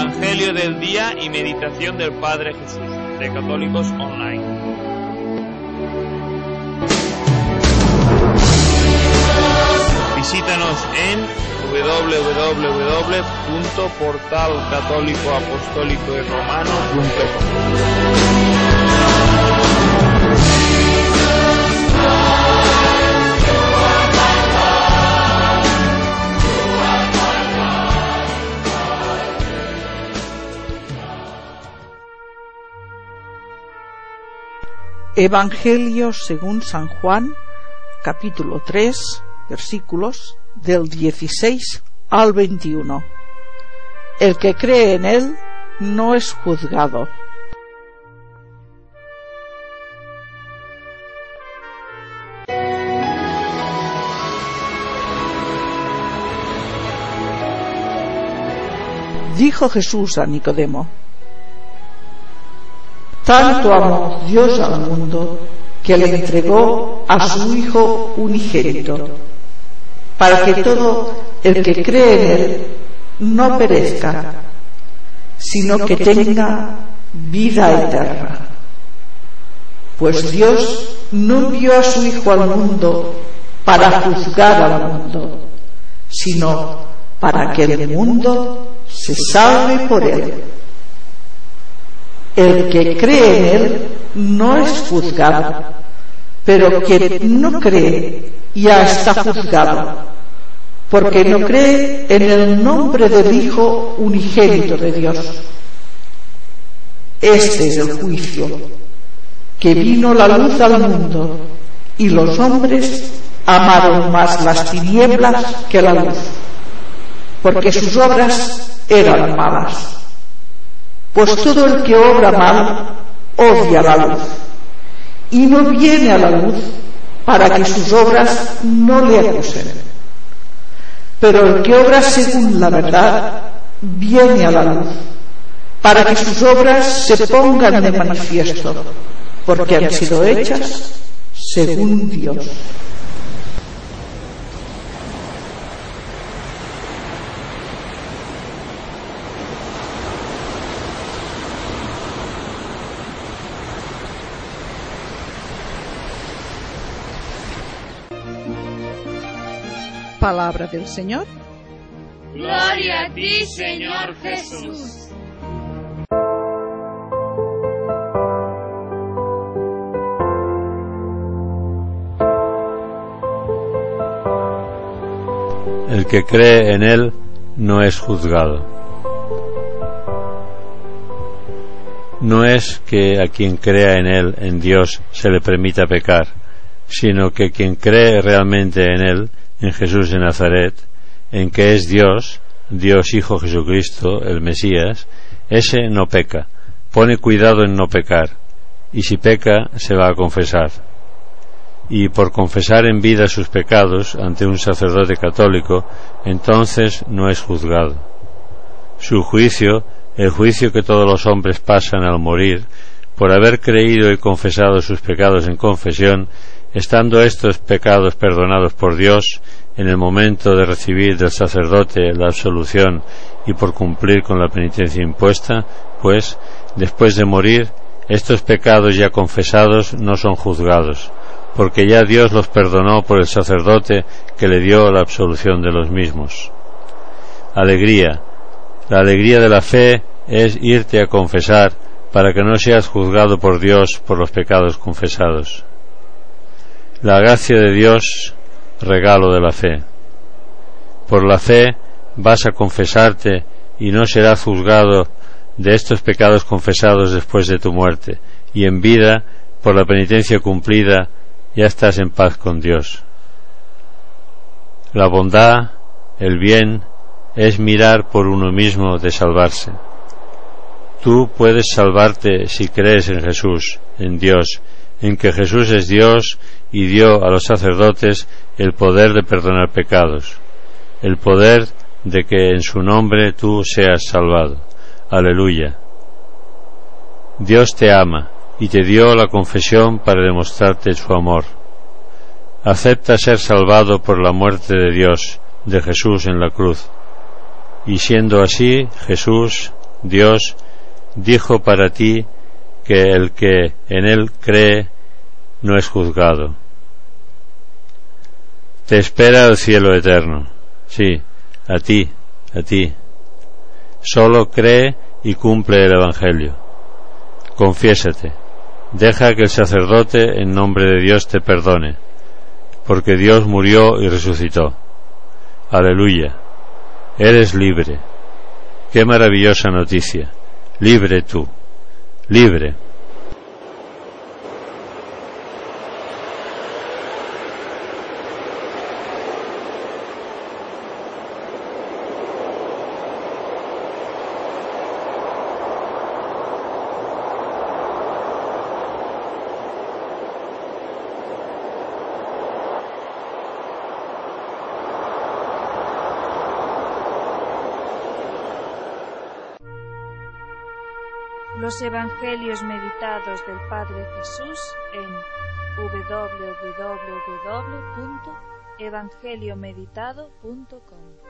Evangelio del día y meditación del Padre Jesús, de Católicos Online. Visítanos en www.portalcatólicoapostólicoyromano.com. Evangelio según San Juan, capítulo 3, versículos del 16 al 21. El que cree en él no es juzgado. Dijo Jesús a Nicodemo: tanto amó Dios al mundo que le entregó a su Hijo unigénito, para que todo el que cree en él no perezca, sino que tenga vida eterna. Pues Dios no envió a su Hijo al mundo para juzgar al mundo, sino para que el mundo se salve por él. El que cree en él no es juzgado, pero quien no cree ya está juzgado, porque no cree en el nombre del Hijo unigénito de Dios. Este es el juicio, que vino la luz al mundo, y los hombres amaron más las tinieblas que la luz, porque sus obras eran malas. Pues todo el que obra mal odia la luz, y no viene a la luz para que sus obras no le acusen. Pero el que obra según la verdad viene a la luz, para que sus obras se pongan de manifiesto, porque han sido hechas según Dios. Palabra del Señor. Gloria a ti, Señor Jesús. El que cree en él no es juzgado. No es que a quien crea en él, en Dios, se le permita pecar, sino que quien cree realmente en él, en Jesús de Nazaret, en que es Dios, Dios Hijo Jesucristo, el Mesías, ese no peca, pone cuidado en no pecar, y si peca se va a confesar. Y por confesar en vida sus pecados ante un sacerdote católico, entonces no es juzgado. Su juicio, el juicio que todos los hombres pasan al morir, por haber creído y confesado sus pecados en confesión, estando estos pecados perdonados por Dios en el momento de recibir del sacerdote la absolución y por cumplir con la penitencia impuesta, pues, después de morir, estos pecados ya confesados no son juzgados, porque ya Dios los perdonó por el sacerdote que le dio la absolución de los mismos. Alegría. La alegría de la fe es irte a confesar para que no seas juzgado por Dios por los pecados confesados. La gracia de Dios, regalo de la fe. Por la fe vas a confesarte y no serás juzgado de estos pecados confesados después de tu muerte, y en vida, por la penitencia cumplida, ya estás en paz con Dios. La bondad, el bien, es mirar por uno mismo de salvarse. Tú puedes salvarte si crees en Jesús, en Dios, en que Jesús es Dios y dio a los sacerdotes el poder de perdonar pecados, el poder de que en su nombre tú seas salvado. Aleluya. Dios te ama y te dio la confesión para demostrarte su amor. Acepta ser salvado por la muerte de Dios, de Jesús en la cruz, y siendo así, Jesús, Dios dijo para ti que el que en él cree no es juzgado. Te espera el cielo eterno. Sí, a ti. Solo cree y cumple el Evangelio. Confiésate. Deja que el sacerdote en nombre de Dios te perdone, porque Dios murió y resucitó. Aleluya. Eres libre. Qué maravillosa noticia. Libre tú. Libre. Los Evangelios meditados del Padre Jesús en www.evangeliomeditado.com